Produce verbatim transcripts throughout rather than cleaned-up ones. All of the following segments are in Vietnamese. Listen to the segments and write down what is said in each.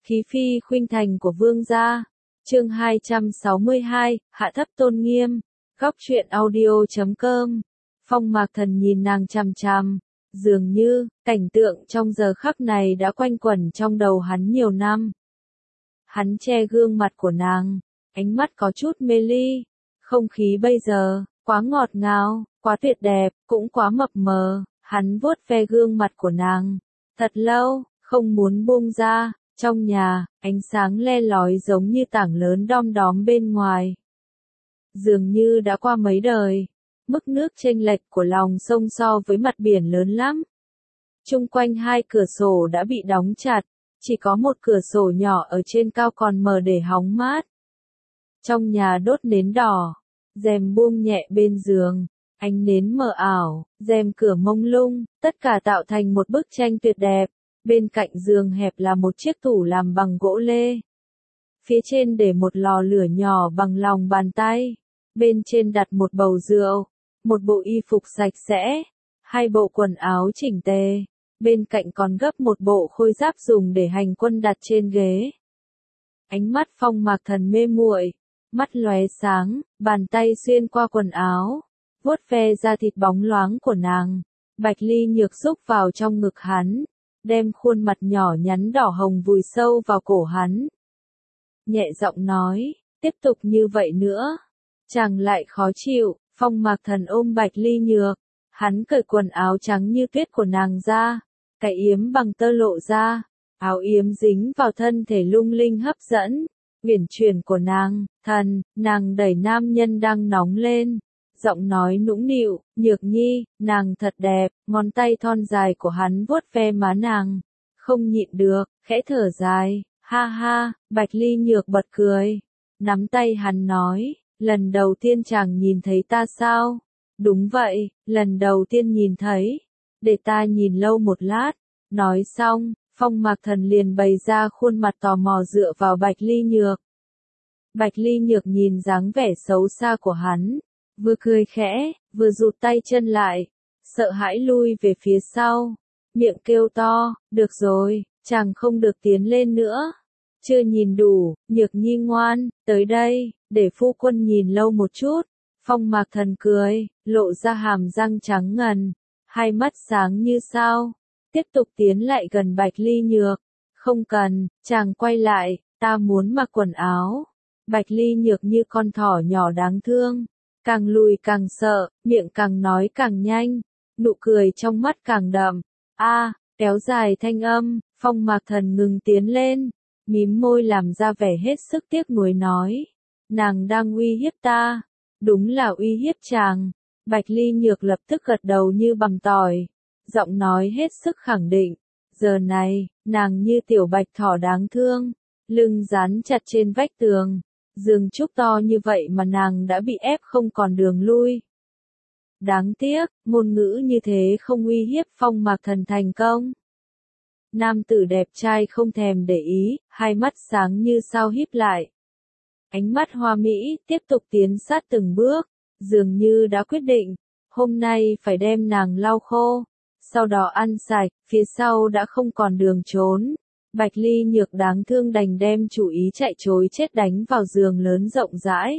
Khí phi khuynh thành của vương gia. Chương hai trăm sáu mươi hai, hạ thấp tôn nghiêm. Góc truyện audio chấm com. Phong Mạc Thần nhìn nàng chằm chằm, dường như cảnh tượng trong giờ khắc này đã quanh quẩn trong đầu hắn nhiều năm. Hắn che gương mặt của nàng, ánh mắt có chút mê ly. Không khí bây giờ quá ngọt ngào, quá tuyệt đẹp, cũng quá mập mờ. Hắn vuốt ve gương mặt của nàng thật lâu, không muốn buông ra. Trong nhà, ánh sáng le lói giống như tảng lớn đom đóm bên ngoài. Dường như đã qua mấy đời, mức nước chênh lệch của lòng sông so với mặt biển lớn lắm. Chung quanh hai cửa sổ đã bị đóng chặt, chỉ có một cửa sổ nhỏ ở trên cao còn mở để hóng mát. Trong nhà đốt nến đỏ, rèm buông nhẹ bên giường, ánh nến mờ ảo, rèm cửa mông lung, tất cả tạo thành một bức tranh tuyệt đẹp. Bên cạnh giường hẹp là một chiếc tủ làm bằng gỗ lê. Phía trên để một lò lửa nhỏ bằng lòng bàn tay. Bên trên đặt một bầu rượu, một bộ y phục sạch sẽ, hai bộ quần áo chỉnh tề. Bên cạnh còn gấp một bộ khôi giáp dùng để hành quân đặt trên ghế. Ánh mắt Phong Mạc Thần mê muội, mắt lóe sáng, bàn tay xuyên qua quần áo, vuốt ve da thịt bóng loáng của nàng. Bạch Ly Nhược rúc vào trong ngực hắn, đem khuôn mặt nhỏ nhắn đỏ hồng vùi sâu vào cổ hắn. Nhẹ giọng nói, tiếp tục như vậy nữa, chàng lại khó chịu. Phong Mạc Thần ôm Bạch Ly Nhược, hắn cởi quần áo trắng như tuyết của nàng ra, cái yếm bằng tơ lộ ra, áo yếm dính vào thân thể lung linh hấp dẫn, uyển chuyển của nàng. Thần, nàng đẩy nam nhân đang nóng lên. Giọng nói nũng nịu, Nhược Nhi, nàng thật đẹp. Ngón tay thon dài của hắn vuốt ve má nàng, không nhịn được, khẽ thở dài, ha ha. Bạch Ly Nhược bật cười, nắm tay hắn nói, lần đầu tiên chàng nhìn thấy ta sao? Đúng vậy, lần đầu tiên nhìn thấy, để ta nhìn lâu một lát. Nói xong, Phong Mạc Thần liền bày ra khuôn mặt tò mò dựa vào Bạch Ly Nhược. Bạch Ly Nhược nhìn dáng vẻ xấu xa của hắn, vừa cười khẽ, vừa rụt tay chân lại, sợ hãi lui về phía sau, miệng kêu to, được rồi, chàng không được tiến lên nữa. Chưa nhìn đủ, Nhược Nhi ngoan, tới đây, để phu quân nhìn lâu một chút. Phong Mạc Thần cười, lộ ra hàm răng trắng ngần, hai mắt sáng như sao, tiếp tục tiến lại gần Bạch Ly Nhược. Không cần, chàng quay lại, ta muốn mặc quần áo. Bạch Ly Nhược như con thỏ nhỏ đáng thương, càng lùi càng sợ, miệng càng nói càng nhanh, nụ cười trong mắt càng đậm. A, kéo dài thanh âm. Phong Mạc Thần ngừng tiến lên, mím môi làm ra vẻ hết sức tiếc nuối nói, nàng đang uy hiếp ta. Đúng là uy hiếp chàng. Bạch Ly Nhược lập tức gật đầu như bằng tỏi, giọng nói hết sức khẳng định. Giờ này, nàng như tiểu bạch thỏ đáng thương, lưng dán chặt trên vách tường. Giường trúc to như vậy mà nàng đã bị ép không còn đường lui. Đáng tiếc, ngôn ngữ như thế không uy hiếp Phong Mạc Thần thành công. Nam tử đẹp trai không thèm để ý, hai mắt sáng như sao híp lại. Ánh mắt hoa mỹ, tiếp tục tiến sát từng bước, dường như đã quyết định, hôm nay phải đem nàng lau khô, sau đó ăn sạch, phía sau đã không còn đường trốn. Bạch Ly Nhược đáng thương đành đem chủ ý chạy trối chết đánh vào giường lớn rộng rãi.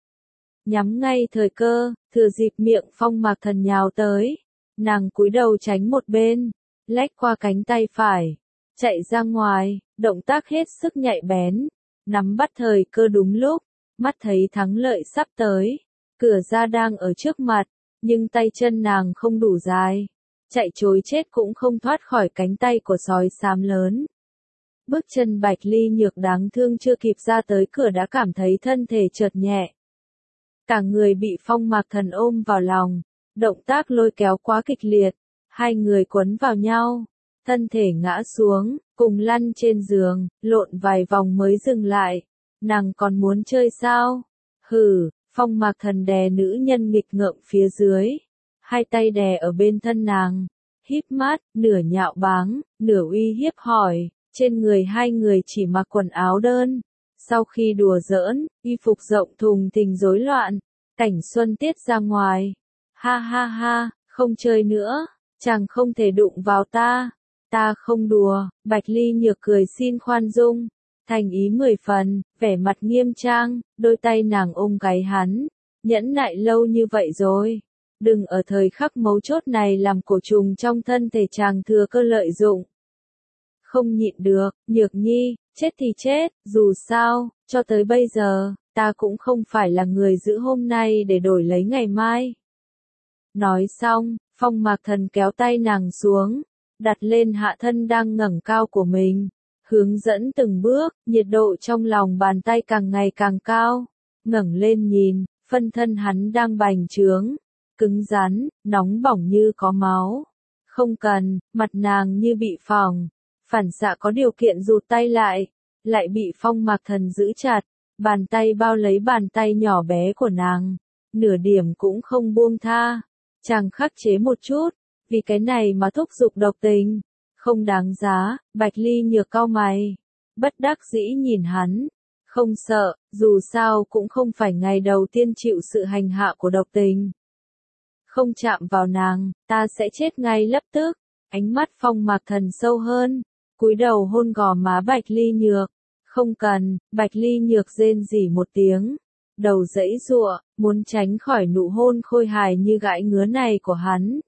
Nhắm ngay thời cơ, thừa dịp miệng Phong Mạc Thần nhào tới, nàng cúi đầu tránh một bên, lách qua cánh tay phải, chạy ra ngoài, động tác hết sức nhạy bén, nắm bắt thời cơ đúng lúc, mắt thấy thắng lợi sắp tới, cửa ra đang ở trước mặt, nhưng tay chân nàng không đủ dài, chạy trối chết cũng không thoát khỏi cánh tay của sói xám lớn. Bước chân Bạch Ly Nhược đáng thương chưa kịp ra tới cửa đã cảm thấy thân thể chợt nhẹ. Cả người bị Phong Mạc Thần ôm vào lòng, động tác lôi kéo quá kịch liệt, hai người quấn vào nhau, thân thể ngã xuống, cùng lăn trên giường, lộn vài vòng mới dừng lại. Nàng còn muốn chơi sao? Hừ. Phong Mạc Thần đè nữ nhân nghịch ngợm phía dưới, hai tay đè ở bên thân nàng, híp mắt, nửa nhạo báng, nửa uy hiếp hỏi. Trên người hai người chỉ mặc quần áo đơn. Sau khi đùa giỡn, y phục rộng thùng thình rối loạn, cảnh xuân tiết ra ngoài. Ha ha ha, không chơi nữa, chàng không thể đụng vào ta. Ta không đùa. Bạch Ly Nhược cười xin khoan dung, thành ý mười phần, vẻ mặt nghiêm trang, đôi tay nàng ôm gáy hắn, nhẫn nại lâu như vậy rồi. Đừng ở thời khắc mấu chốt này làm cổ trùng trong thân thể chàng thừa cơ lợi dụng. Không nhịn được, Nhược Nhi, chết thì chết, dù sao, cho tới bây giờ, ta cũng không phải là người giữ hôm nay để đổi lấy ngày mai. Nói xong, Phong Mạc Thần kéo tay nàng xuống, đặt lên hạ thân đang ngẩng cao của mình, hướng dẫn từng bước, nhiệt độ trong lòng bàn tay càng ngày càng cao, ngẩng lên nhìn, phân thân hắn đang bành trướng, cứng rắn, nóng bỏng như có máu. Không cần, mặt nàng như bị phỏng, phản xạ có điều kiện rụt tay lại, lại bị Phong Mạc Thần giữ chặt, bàn tay bao lấy bàn tay nhỏ bé của nàng, nửa điểm cũng không buông tha. Chàng khắc chế một chút, vì cái này mà thúc giục độc tình, không đáng giá. Bạch Ly Nhược cau mày, bất đắc dĩ nhìn hắn, không sợ, dù sao cũng không phải ngày đầu tiên chịu sự hành hạ của độc tình. Không chạm vào nàng, ta sẽ chết ngay lập tức. Ánh mắt Phong Mạc Thần sâu hơn, cúi đầu hôn gò má Bạch Ly Nhược. Không cần. Bạch Ly Nhược rên rỉ một tiếng, đầu giãy giụa, muốn tránh khỏi nụ hôn khôi hài như gãi ngứa này của hắn.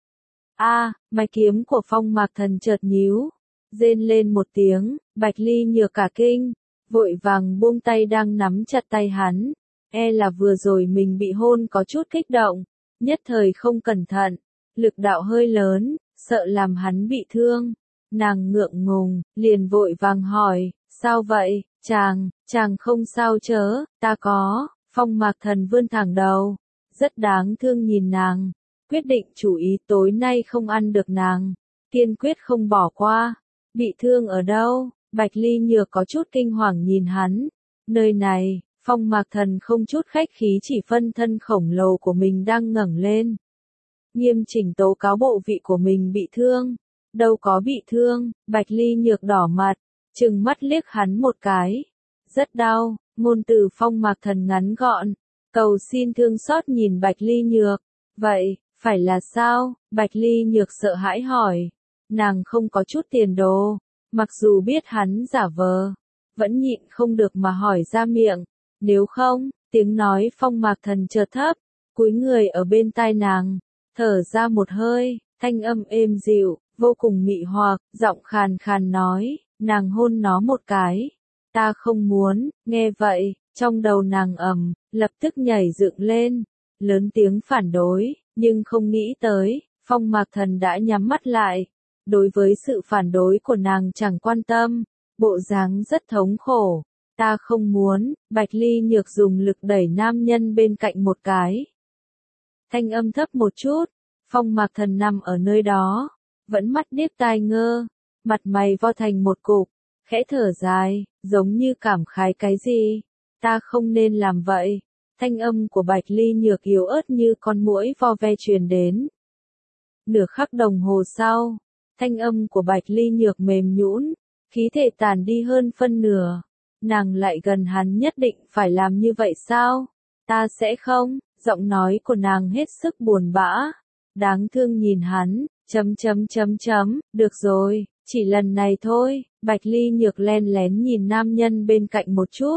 A, à, mái kiếm của Phong Mạc Thần chợt nhíu, rên lên một tiếng, Bạch Ly Nhược cả kinh, vội vàng buông tay đang nắm chặt tay hắn, e là vừa rồi mình bị hôn có chút kích động, nhất thời không cẩn thận, lực đạo hơi lớn, sợ làm hắn bị thương. Nàng ngượng ngùng, liền vội vàng hỏi, sao vậy, chàng, chàng không sao chớ, ta có. Phong Mạc Thần vươn thẳng đầu, rất đáng thương nhìn nàng, quyết định chủ ý tối nay không ăn được nàng, kiên quyết không bỏ qua. Bị thương ở đâu? Bạch Ly Nhược có chút kinh hoàng nhìn hắn. Nơi này. Phong Mạc Thần không chút khách khí chỉ phân thân khổng lồ của mình đang ngẩng lên, nghiêm chỉnh tố cáo bộ vị của mình bị thương. Đâu có bị thương. Bạch Ly Nhược đỏ mặt, trừng mắt liếc hắn một cái. Rất đau. Ngôn từ Phong Mạc Thần ngắn gọn, cầu xin thương xót nhìn Bạch Ly Nhược. Vậy, phải là sao? Bạch Ly Nhược sợ hãi hỏi. Nàng không có chút tiền đồ, mặc dù biết hắn giả vờ, vẫn nhịn không được mà hỏi ra miệng. Nếu không, tiếng nói Phong Mạc Thần chợt thấp, cúi người ở bên tai nàng, thở ra một hơi, thanh âm êm dịu, vô cùng mị hoặc, giọng khàn khàn nói, nàng hôn nó một cái. Ta không muốn. Nghe vậy, trong đầu nàng ầm, lập tức nhảy dựng lên, lớn tiếng phản đối, nhưng không nghĩ tới, Phong Mạc Thần đã nhắm mắt lại. Đối với sự phản đối của nàng chẳng quan tâm, bộ dáng rất thống khổ. Ta không muốn. Bạch Ly Nhược dùng lực đẩy nam nhân bên cạnh một cái. Thanh âm thấp một chút, Phong Mạc Thần nằm ở nơi đó, vẫn mắt điếc tai ngơ, mặt mày vo thành một cục, khẽ thở dài, giống như cảm khái cái gì. Ta không nên làm vậy. Thanh âm của Bạch Ly Nhược yếu ớt như con muỗi vo ve truyền đến. Nửa khắc đồng hồ sau, thanh âm của Bạch Ly Nhược mềm nhũn, khí thể tàn đi hơn phân nửa. Nàng lại gần hắn, nhất định phải làm như vậy sao? Ta sẽ không. Giọng nói của nàng hết sức buồn bã, đáng thương nhìn hắn, chấm chấm chấm chấm, được rồi, chỉ lần này thôi. Bạch Ly Nhược len lén nhìn nam nhân bên cạnh một chút,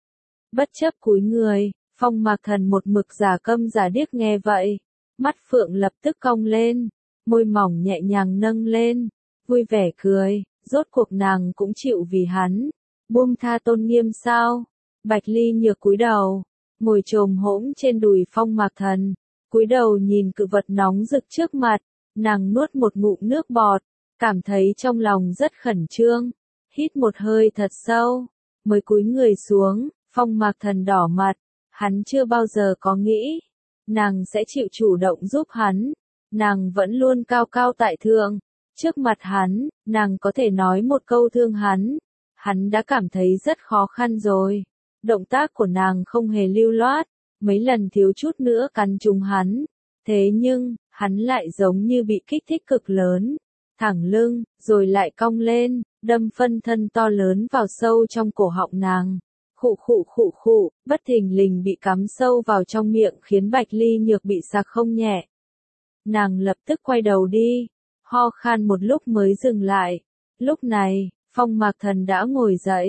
bất chấp cúi người. Phong Mạc Thần một mực giả câm giả điếc nghe vậy, mắt phượng lập tức cong lên, môi mỏng nhẹ nhàng nâng lên, vui vẻ cười, rốt cuộc nàng cũng chịu vì hắn buông tha tôn nghiêm sao? Bạch Ly Nhược cúi đầu, ngồi chồm hổm trên đùi Phong Mạc Thần, cúi đầu nhìn cự vật nóng rực trước mặt, nàng nuốt một ngụm nước bọt, cảm thấy trong lòng rất khẩn trương, hít một hơi thật sâu, mới cúi người xuống. Phong Mạc Thần đỏ mặt, hắn chưa bao giờ có nghĩ nàng sẽ chịu chủ động giúp hắn, nàng vẫn luôn cao cao tại thượng, trước mặt hắn, nàng có thể nói một câu thương hắn, hắn đã cảm thấy rất khó khăn rồi. Động tác của nàng không hề lưu loát, mấy lần thiếu chút nữa cắn trúng hắn, thế nhưng, hắn lại giống như bị kích thích cực lớn, thẳng lưng, rồi lại cong lên, đâm phân thân to lớn vào sâu trong cổ họng nàng. Khụ khụ khụ khụ, bất thình lình bị cắm sâu vào trong miệng khiến Bạch Ly Nhược bị sặc không nhẹ. Nàng lập tức quay đầu đi, ho khan một lúc mới dừng lại. Lúc này, Phong Mạc Thần đã ngồi dậy,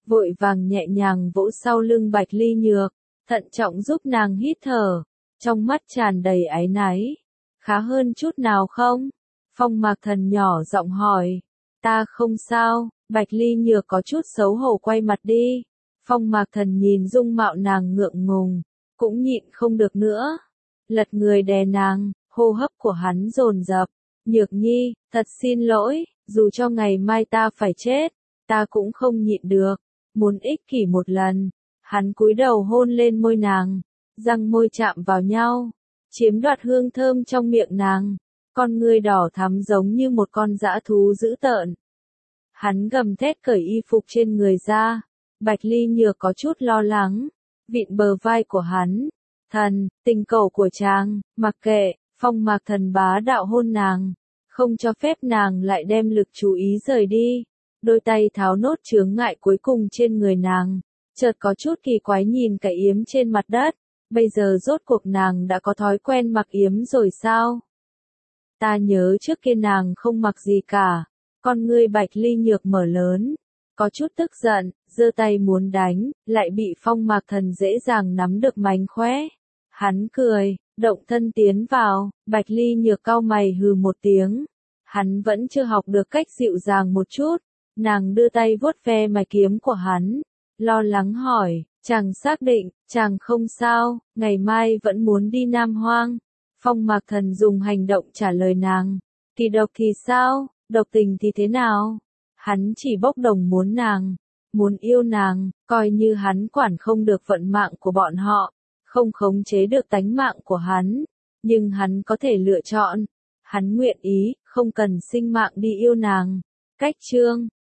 vội vàng nhẹ nhàng vỗ sau lưng Bạch Ly Nhược, thận trọng giúp nàng hít thở, trong mắt tràn đầy áy náy. Khá hơn chút nào không? Phong Mạc Thần nhỏ giọng hỏi. Ta không sao, Bạch Ly Nhược có chút xấu hổ quay mặt đi. Phong Mạc Thần nhìn dung mạo nàng ngượng ngùng, cũng nhịn không được nữa. Lật người đè nàng, hô hấp của hắn dồn dập. Nhược Nhi, thật xin lỗi, dù cho ngày mai ta phải chết, ta cũng không nhịn được, muốn ích kỷ một lần. Hắn cúi đầu hôn lên môi nàng, răng môi chạm vào nhau, chiếm đoạt hương thơm trong miệng nàng, con ngươi đỏ thắm giống như một con dã thú dữ tợn. Hắn gầm thét cởi y phục trên người ra, Bạch Ly Nhược có chút lo lắng, vịn bờ vai của hắn. Thần, tình cầu của chàng, mặc kệ. Phong Mạc Thần bá đạo hôn nàng, không cho phép nàng lại đem lực chú ý rời đi. Đôi tay tháo nốt chướng ngại cuối cùng trên người nàng, chợt có chút kỳ quái nhìn cái yếm trên mặt đất. Bây giờ rốt cuộc nàng đã có thói quen mặc yếm rồi sao? Ta nhớ trước kia nàng không mặc gì cả. Con ngươi Bạch Ly Nhược mở lớn, có chút tức giận, giơ tay muốn đánh, lại bị Phong Mạc Thần dễ dàng nắm được mánh khóe. Hắn cười, động thân tiến vào, Bạch Ly Nhược cau mày hừ một tiếng. Hắn vẫn chưa học được cách dịu dàng một chút, nàng đưa tay vuốt ve mày kiếm của hắn, lo lắng hỏi, chàng xác định, chàng không sao, ngày mai vẫn muốn đi Nam Hoang. Phong Mạc Thần dùng hành động trả lời nàng, kỳ độc thì sao, độc tình thì thế nào? Hắn chỉ bốc đồng muốn nàng, muốn yêu nàng, coi như hắn quản không được vận mạng của bọn họ, không khống chế được tánh mạng của hắn, nhưng hắn có thể lựa chọn, hắn nguyện ý, không cần sinh mạng đi yêu nàng. Cách chương